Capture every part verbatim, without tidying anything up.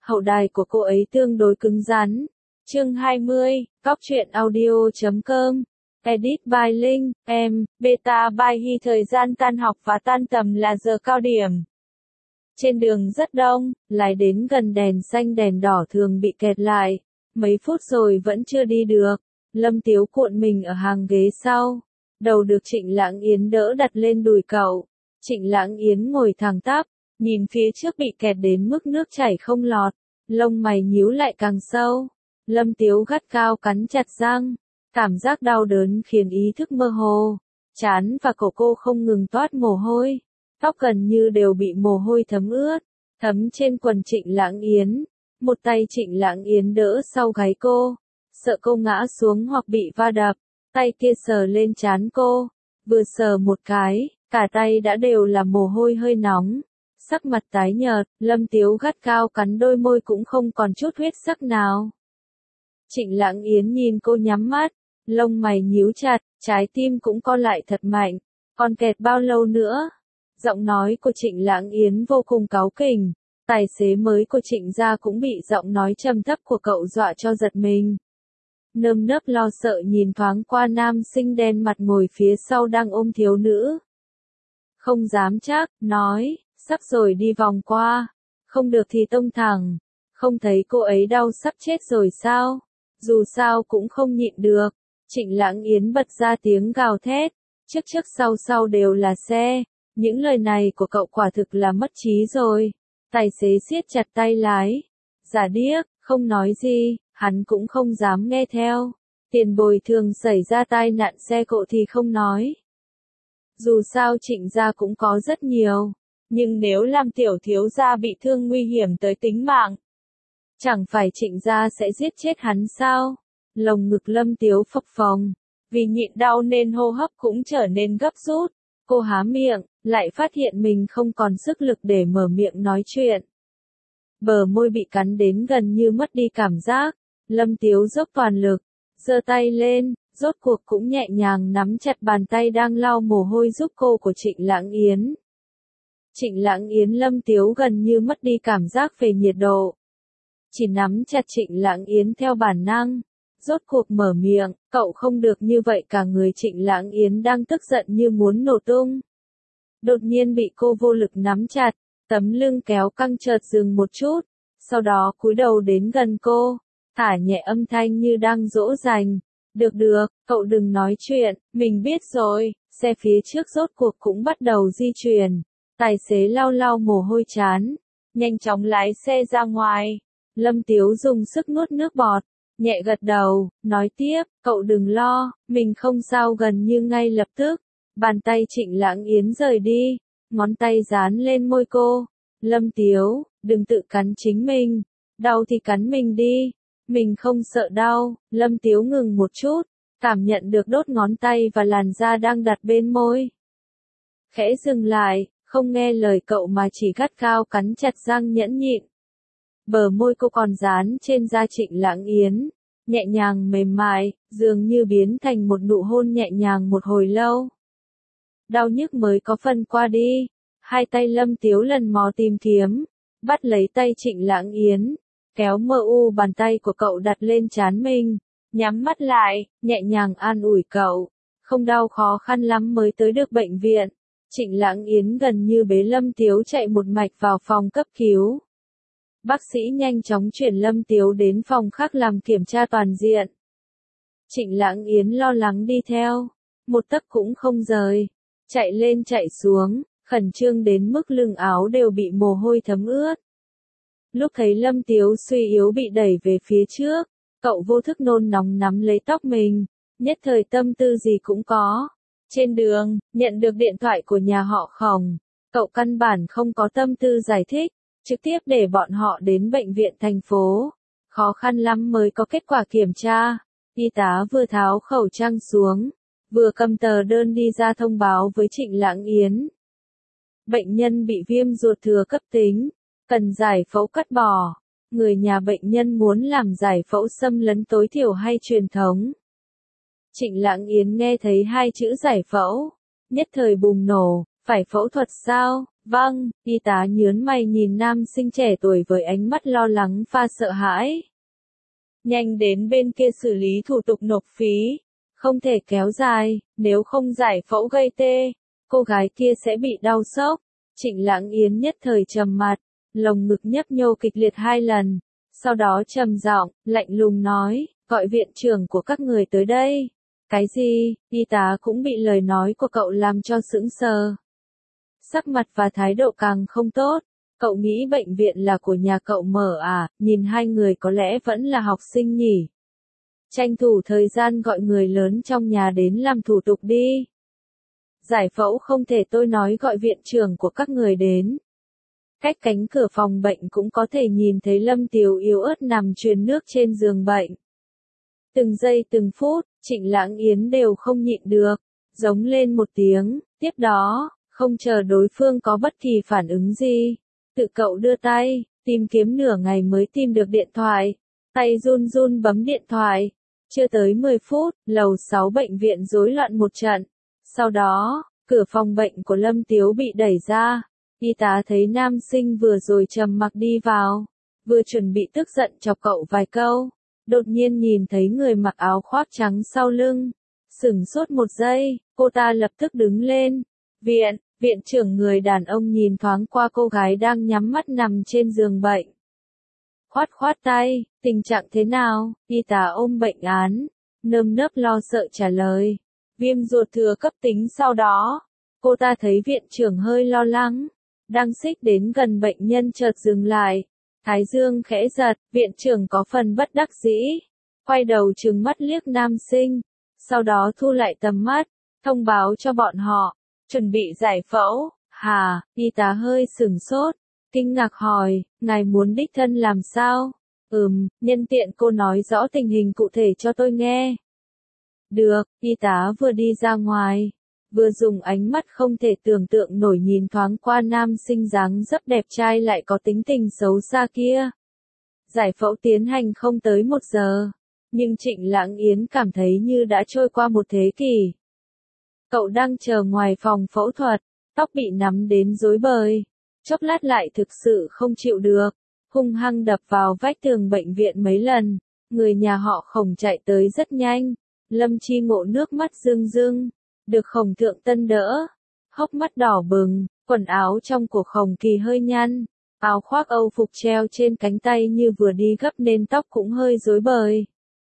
hậu đài của cô ấy tương đối cứng rắn. Chương hai mươi, Cóc truyện audio chấm com. Edit by Linh, em, beta by Hy. Thời gian tan học và tan tầm là giờ cao điểm. Trên đường rất đông, lái đến gần đèn xanh đèn đỏ thường bị kẹt lại. Mấy phút rồi vẫn chưa đi được. Lâm Tiếu cuộn mình ở hàng ghế sau. Đầu được Trịnh Lãng Yến đỡ đặt lên đùi cậu. Trịnh Lãng Yến ngồi thẳng tắp, nhìn phía trước bị kẹt đến mức nước chảy không lọt. Lông mày nhíu lại càng sâu. Lâm Tiếu gắt cao cắn chặt răng. Cảm giác đau đớn khiến ý thức mơ hồ. Trán và cổ cô không ngừng toát mồ hôi. Tóc gần như đều bị mồ hôi thấm ướt. Thấm trên quần Trịnh Lãng Yến. Một tay Trịnh Lãng Yến đỡ sau gáy cô. Sợ cô ngã xuống hoặc bị va đập. Tay kia sờ lên trán cô. Vừa sờ một cái, cả tay đã đều là mồ hôi hơi nóng. Sắc mặt tái nhợt, Lâm Tiếu gắt cao cắn đôi môi cũng không còn chút huyết sắc nào. Trịnh Lãng Yến nhìn cô nhắm mắt, lông mày nhíu chặt, trái tim cũng co lại thật mạnh. Còn kẹt bao lâu nữa? Giọng nói của Trịnh Lãng Yến vô cùng cáu kỉnh. Tài xế mới của Trịnh gia cũng bị giọng nói trầm thấp của cậu dọa cho giật mình. Nơm nớp lo sợ nhìn thoáng qua nam sinh đen mặt ngồi phía sau đang ôm thiếu nữ. Không dám chắc, nói, sắp rồi đi vòng qua. Không được thì tông thẳng. Không thấy cô ấy đau sắp chết rồi sao? Dù sao cũng không nhịn được. Trịnh Lãng Yến bật ra tiếng gào thét. Trước trước sau sau đều là xe. Những lời này của cậu quả thực là mất trí rồi. Tài xế siết chặt tay lái. Giả điếc, không nói gì, hắn cũng không dám nghe theo. Tiền bồi thường xảy ra tai nạn xe cộ thì không nói. Dù sao Trịnh gia cũng có rất nhiều. Nhưng nếu làm tiểu thiếu gia bị thương nguy hiểm tới tính mạng, chẳng phải Trịnh gia sẽ giết chết hắn sao? Lồng ngực Lâm Tiếu phập phồng. Vì nhịn đau nên hô hấp cũng trở nên gấp rút. Cô há miệng, lại phát hiện mình không còn sức lực để mở miệng nói chuyện. Bờ môi bị cắn đến gần như mất đi cảm giác. Lâm Tiếu dốc toàn lực, giơ tay lên, rốt cuộc cũng nhẹ nhàng nắm chặt bàn tay đang lau mồ hôi giúp cô của Trịnh Lãng Yến. Trịnh Lãng Yến Lâm Tiếu gần như mất đi cảm giác về nhiệt độ. Chỉ nắm chặt Trịnh Lãng Yến theo bản năng. Rốt cuộc mở miệng, cậu không được như vậy. Cả người Trịnh Lãng Yến đang tức giận như muốn nổ tung. Đột nhiên bị cô vô lực nắm chặt, tấm lưng kéo căng chợt dừng một chút, sau đó cúi đầu đến gần cô, thả nhẹ âm thanh như đang dỗ dành. Được được, cậu đừng nói chuyện, mình biết rồi. Xe phía trước rốt cuộc cũng bắt đầu di chuyển. Tài xế lau lau mồ hôi trán, nhanh chóng lái xe ra ngoài. Lâm Tiếu dùng sức nuốt nước bọt, nhẹ gật đầu, nói tiếp, cậu đừng lo, mình không sao. Gần như ngay lập tức, bàn tay Trịnh Lãng Yến rời đi, ngón tay dán lên môi cô. Lâm Tiếu, đừng tự cắn chính mình, đau thì cắn mình đi, mình không sợ đau. Lâm Tiếu ngừng một chút, cảm nhận được đốt ngón tay và làn da đang đặt bên môi. Khẽ dừng lại, không nghe lời cậu mà chỉ gắt cao cắn chặt răng nhẫn nhịn. Bờ môi cô còn dán trên da Trịnh Lãng Yến, nhẹ nhàng mềm mại, dường như biến thành một nụ hôn nhẹ nhàng một hồi lâu. Đau nhức mới có phần qua đi, hai tay Lâm Tiếu lần mò tìm kiếm, bắt lấy tay Trịnh Lãng Yến, kéo mờ u bàn tay của cậu đặt lên trán mình, nhắm mắt lại, nhẹ nhàng an ủi cậu, không đau khó khăn lắm mới tới được bệnh viện. Trịnh Lãng Yến gần như bế Lâm Tiếu chạy một mạch vào phòng cấp cứu. Bác sĩ nhanh chóng chuyển Lâm Tiếu đến phòng khác làm kiểm tra toàn diện. Trịnh Lãng Yến lo lắng đi theo, một tấc cũng không rời, chạy lên chạy xuống, khẩn trương đến mức lưng áo đều bị mồ hôi thấm ướt. Lúc thấy Lâm Tiếu suy yếu bị đẩy về phía trước, cậu vô thức nôn nóng nắm lấy tóc mình, nhất thời tâm tư gì cũng có. Trên đường, nhận được điện thoại của nhà họ Khổng, cậu căn bản không có tâm tư giải thích, trực tiếp để bọn họ đến bệnh viện thành phố. Khó khăn lắm mới có kết quả kiểm tra. Y tá vừa tháo khẩu trang xuống, vừa cầm tờ đơn đi ra thông báo với Trịnh Lãng Yến. Bệnh nhân bị viêm ruột thừa cấp tính, cần giải phẫu cắt bỏ. Người nhà bệnh nhân muốn làm giải phẫu xâm lấn tối thiểu hay truyền thống. Trịnh Lãng Yến nghe thấy hai chữ giải phẫu, nhất thời bùng nổ, phải phẫu thuật sao? Vâng, y tá nhớn mày nhìn nam sinh trẻ tuổi với ánh mắt lo lắng và sợ hãi. Nhanh đến bên kia xử lý thủ tục nộp phí. Không thể kéo dài, nếu không giải phẫu gây tê, cô gái kia sẽ bị đau sốc. Trịnh Lãng Yến nhất thời trầm mặt, lồng ngực nhấp nhô kịch liệt hai lần. Sau đó trầm giọng, lạnh lùng nói, gọi viện trưởng của các người tới đây. Cái gì? Y tá cũng bị lời nói của cậu làm cho sững sờ. Sắc mặt và thái độ càng không tốt. Cậu nghĩ bệnh viện là của nhà cậu mở à, nhìn hai người có lẽ vẫn là học sinh nhỉ. Tranh thủ thời gian gọi người lớn trong nhà đến làm thủ tục đi. Giải phẫu không thể tôi nói gọi viện trưởng của các người đến. Cách cánh cửa phòng bệnh cũng có thể nhìn thấy Lâm Tiếu yếu ớt nằm truyền nước trên giường bệnh. Từng giây từng phút, Trịnh Lãng Yến đều không nhịn được, giống lên một tiếng, tiếp đó, không chờ đối phương có bất kỳ phản ứng gì. Tự cậu đưa tay, tìm kiếm nửa ngày mới tìm được điện thoại, tay run run bấm điện thoại. Chưa tới mười phút, lầu sáu bệnh viện rối loạn một trận. Sau đó, cửa phòng bệnh của Lâm Tiếu bị đẩy ra. Y tá thấy nam sinh vừa rồi trầm mặc đi vào, vừa chuẩn bị tức giận chọc cậu vài câu, đột nhiên nhìn thấy người mặc áo khoác trắng sau lưng. Sửng sốt một giây, cô ta lập tức đứng lên. Viện, viện trưởng người đàn ông nhìn thoáng qua cô gái đang nhắm mắt nằm trên giường bệnh. Khoát khoát tay, tình trạng thế nào? Y tá ôm bệnh án, nơm nớp lo sợ trả lời. Viêm ruột thừa cấp tính sau đó. Cô ta thấy viện trưởng hơi lo lắng, đang xích đến gần bệnh nhân chợt dừng lại. Thái dương khẽ giật, viện trưởng có phần bất đắc dĩ. Quay đầu trừng mắt liếc nam sinh, sau đó thu lại tầm mắt, thông báo cho bọn họ, chuẩn bị giải phẫu. Hà, y tá hơi sửng sốt, kinh ngạc hỏi, ngài muốn đích thân làm sao? Ừm, nhân tiện cô nói rõ tình hình cụ thể cho tôi nghe. Được, y tá vừa đi ra ngoài, vừa dùng ánh mắt không thể tưởng tượng nổi nhìn thoáng qua nam sinh dáng dấp đẹp trai lại có tính tình xấu xa kia. Giải phẫu tiến hành không tới một giờ, nhưng Trịnh Lãng Yến cảm thấy như đã trôi qua một thế kỷ. Cậu đang chờ ngoài phòng phẫu thuật, tóc bị nắm đến rối bời, chốc lát lại thực sự không chịu được, hung hăng đập vào vách tường bệnh viện mấy lần. Người nhà họ Khổng chạy tới rất nhanh. Lâm Chi Ngộ nước mắt rưng rưng, được Khổng Thượng Tân đỡ, hốc mắt đỏ bừng, quần áo trong của Khổng Kỳ hơi nhăn, áo khoác Âu phục treo trên cánh tay như vừa đi gấp nên tóc cũng hơi rối bời.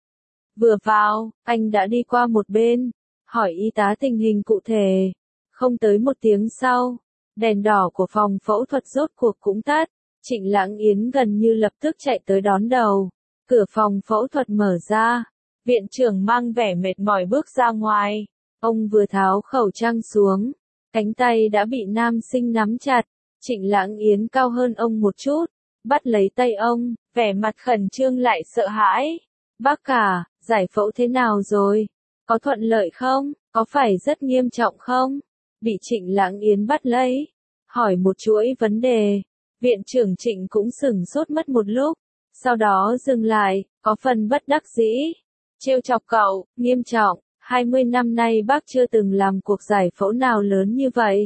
Vừa vào, anh đã đi qua một bên, hỏi y tá tình hình cụ thể. Không tới một tiếng sau, đèn đỏ của phòng phẫu thuật rốt cuộc cũng tắt. Trịnh Lãng Yến gần như lập tức chạy tới đón đầu. Cửa phòng phẫu thuật mở ra. Viện trưởng mang vẻ mệt mỏi bước ra ngoài. Ông vừa tháo khẩu trang xuống, cánh tay đã bị nam sinh nắm chặt. Trịnh Lãng Yến cao hơn ông một chút, bắt lấy tay ông, vẻ mặt khẩn trương lại sợ hãi. Bác cả, giải phẫu thế nào rồi? Có thuận lợi không? Có phải rất nghiêm trọng không? Bị Trịnh Lãng Yến bắt lấy, hỏi một chuỗi vấn đề. Viện trưởng Trịnh cũng sửng sốt mất một lúc, sau đó dừng lại, có phần bất đắc dĩ. Trêu chọc cậu, nghiêm trọng, hai mươi năm nay bác chưa từng làm cuộc giải phẫu nào lớn như vậy.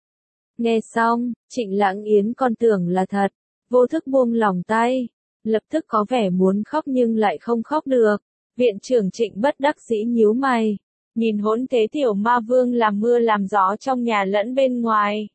Nghe xong, Trịnh Lãng Yến còn tưởng là thật, vô thức buông lỏng tay, lập tức có vẻ muốn khóc nhưng lại không khóc được. Viện trưởng Trịnh bất đắc dĩ nhíu mày, nhìn hỗn thế tiểu ma vương làm mưa làm gió trong nhà lẫn bên ngoài.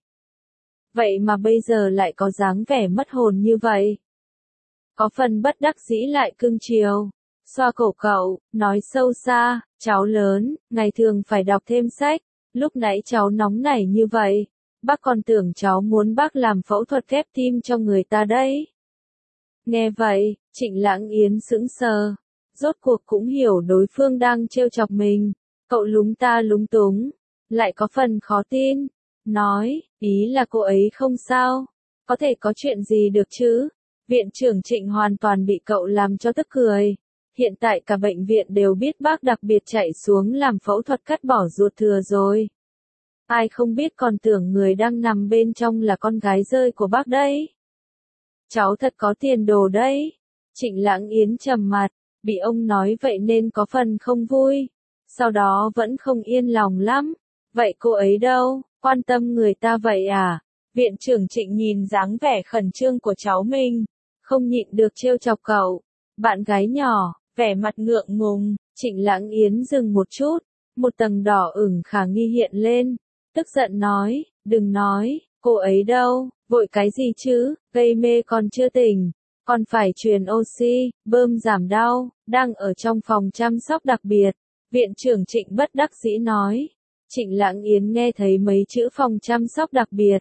Vậy mà bây giờ lại có dáng vẻ mất hồn như vậy. Có phần bất đắc dĩ lại cưng chiều, xoa cổ cậu, nói sâu xa, cháu lớn, ngày thường phải đọc thêm sách, lúc nãy cháu nóng nảy như vậy, bác còn tưởng cháu muốn bác làm phẫu thuật ghép tim cho người ta đấy. Nghe vậy, Trịnh Lãng Yến sững sờ, rốt cuộc cũng hiểu đối phương đang trêu chọc mình, cậu lúng ta lúng túng, lại có phần khó tin, nói, ý là cô ấy không sao, có thể có chuyện gì được chứ. Viện trưởng Trịnh hoàn toàn bị cậu làm cho tức cười. Hiện tại cả bệnh viện đều biết bác đặc biệt chạy xuống làm phẫu thuật cắt bỏ ruột thừa rồi. Ai không biết còn tưởng người đang nằm bên trong là con gái rơi của bác đấy. Cháu thật có tiền đồ đấy. Trịnh Lãng Yến trầm mặt, bị ông nói vậy nên có phần không vui. Sau đó vẫn không yên lòng lắm. Vậy cô ấy đâu, quan tâm người ta vậy à? Viện trưởng Trịnh nhìn dáng vẻ khẩn trương của cháu mình, không nhịn được trêu chọc cậu. Bạn gái nhỏ, vẻ mặt ngượng ngùng, Trịnh Lãng Yến dừng một chút, một tầng đỏ ửng khả nghi hiện lên, tức giận nói, đừng nói, cô ấy đâu, vội cái gì chứ, gây mê còn chưa tỉnh, còn phải truyền oxy, bơm giảm đau, đang ở trong phòng chăm sóc đặc biệt. Viện trưởng Trịnh bất đắc dĩ nói. Trịnh Lãng Yến nghe thấy mấy chữ phòng chăm sóc đặc biệt,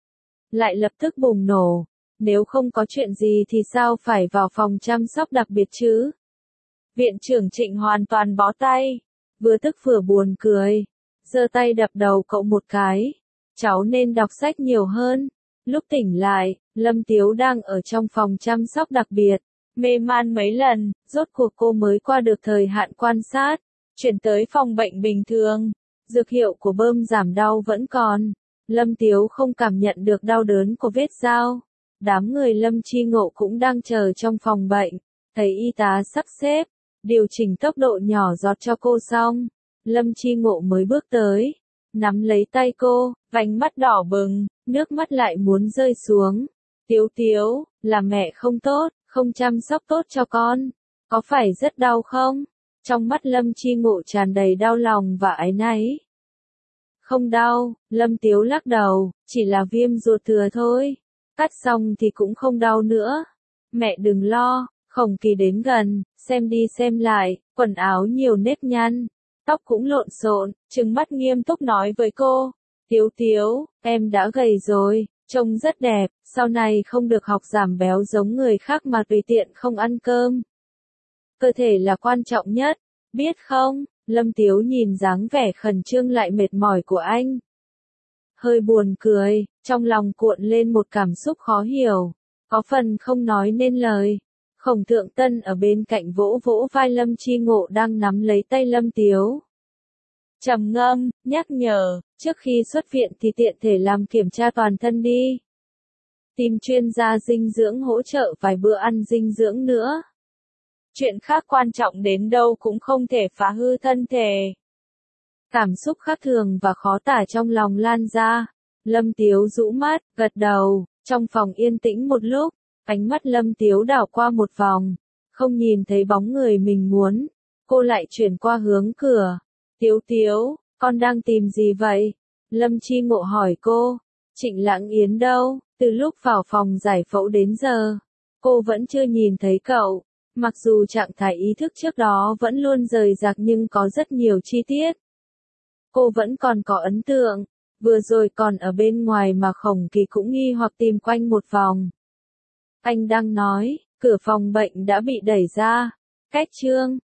lại lập tức bùng nổ, nếu không có chuyện gì thì sao phải vào phòng chăm sóc đặc biệt chứ? Viện trưởng Trịnh hoàn toàn bó tay, vừa tức vừa buồn cười, giơ tay đập đầu cậu một cái. Cháu nên đọc sách nhiều hơn. Lúc tỉnh lại, Lâm Tiếu đang ở trong phòng chăm sóc đặc biệt, mê man mấy lần, rốt cuộc cô mới qua được thời hạn quan sát, chuyển tới phòng bệnh bình thường. Dược hiệu của bơm giảm đau vẫn còn. Lâm Tiếu không cảm nhận được đau đớn của vết dao. Đám người Lâm Chi Ngộ cũng đang chờ trong phòng bệnh. Thấy y tá sắp xếp, điều chỉnh tốc độ nhỏ giọt cho cô xong. Lâm Chi Ngộ mới bước tới, nắm lấy tay cô, vành mắt đỏ bừng, nước mắt lại muốn rơi xuống. Tiếu Tiếu, là mẹ không tốt, không chăm sóc tốt cho con. Có phải rất đau không? Trong mắt Lâm Chi Ngộ tràn đầy đau lòng và áy náy. Không đau, Lâm Tiếu lắc đầu, chỉ là viêm ruột thừa thôi. Cắt xong thì cũng không đau nữa. Mẹ đừng lo, Khổng Kỳ đến gần, xem đi xem lại, quần áo nhiều nếp nhăn, tóc cũng lộn xộn, trừng mắt nghiêm túc nói với cô. Tiếu Tiếu, em đã gầy rồi, trông rất đẹp, sau này không được học giảm béo giống người khác mà tùy tiện không ăn cơm. Cơ thể là quan trọng nhất, biết không? Lâm Tiếu nhìn dáng vẻ khẩn trương lại mệt mỏi của anh. Hơi buồn cười, trong lòng cuộn lên một cảm xúc khó hiểu, có phần không nói nên lời. Khổng Thượng Tân ở bên cạnh vỗ vỗ vai Lâm Chi Ngộ đang nắm lấy tay Lâm Tiếu. Trầm ngâm, nhắc nhở, trước khi xuất viện thì tiện thể làm kiểm tra toàn thân đi. Tìm chuyên gia dinh dưỡng hỗ trợ vài bữa ăn dinh dưỡng nữa. Chuyện khác quan trọng đến đâu cũng không thể phá hư thân thể. Cảm xúc khác thường và khó tả trong lòng lan ra. Lâm Tiếu rũ mắt, gật đầu, trong phòng yên tĩnh một lúc, ánh mắt Lâm Tiếu đảo qua một vòng, không nhìn thấy bóng người mình muốn. Cô lại chuyển qua hướng cửa. Tiếu Tiếu, con đang tìm gì vậy? Lâm Chi Ngộ hỏi cô. Trịnh Lãng Yến đâu? Từ lúc vào phòng giải phẫu đến giờ, cô vẫn chưa nhìn thấy cậu. Mặc dù trạng thái ý thức trước đó vẫn luôn rời rạc nhưng có rất nhiều chi tiết. Cô vẫn còn có ấn tượng, vừa rồi còn ở bên ngoài mà Khổng Kỳ cũng nghi hoặc tìm quanh một vòng. Anh đang nói, cửa phòng bệnh đã bị đẩy ra. Cách chương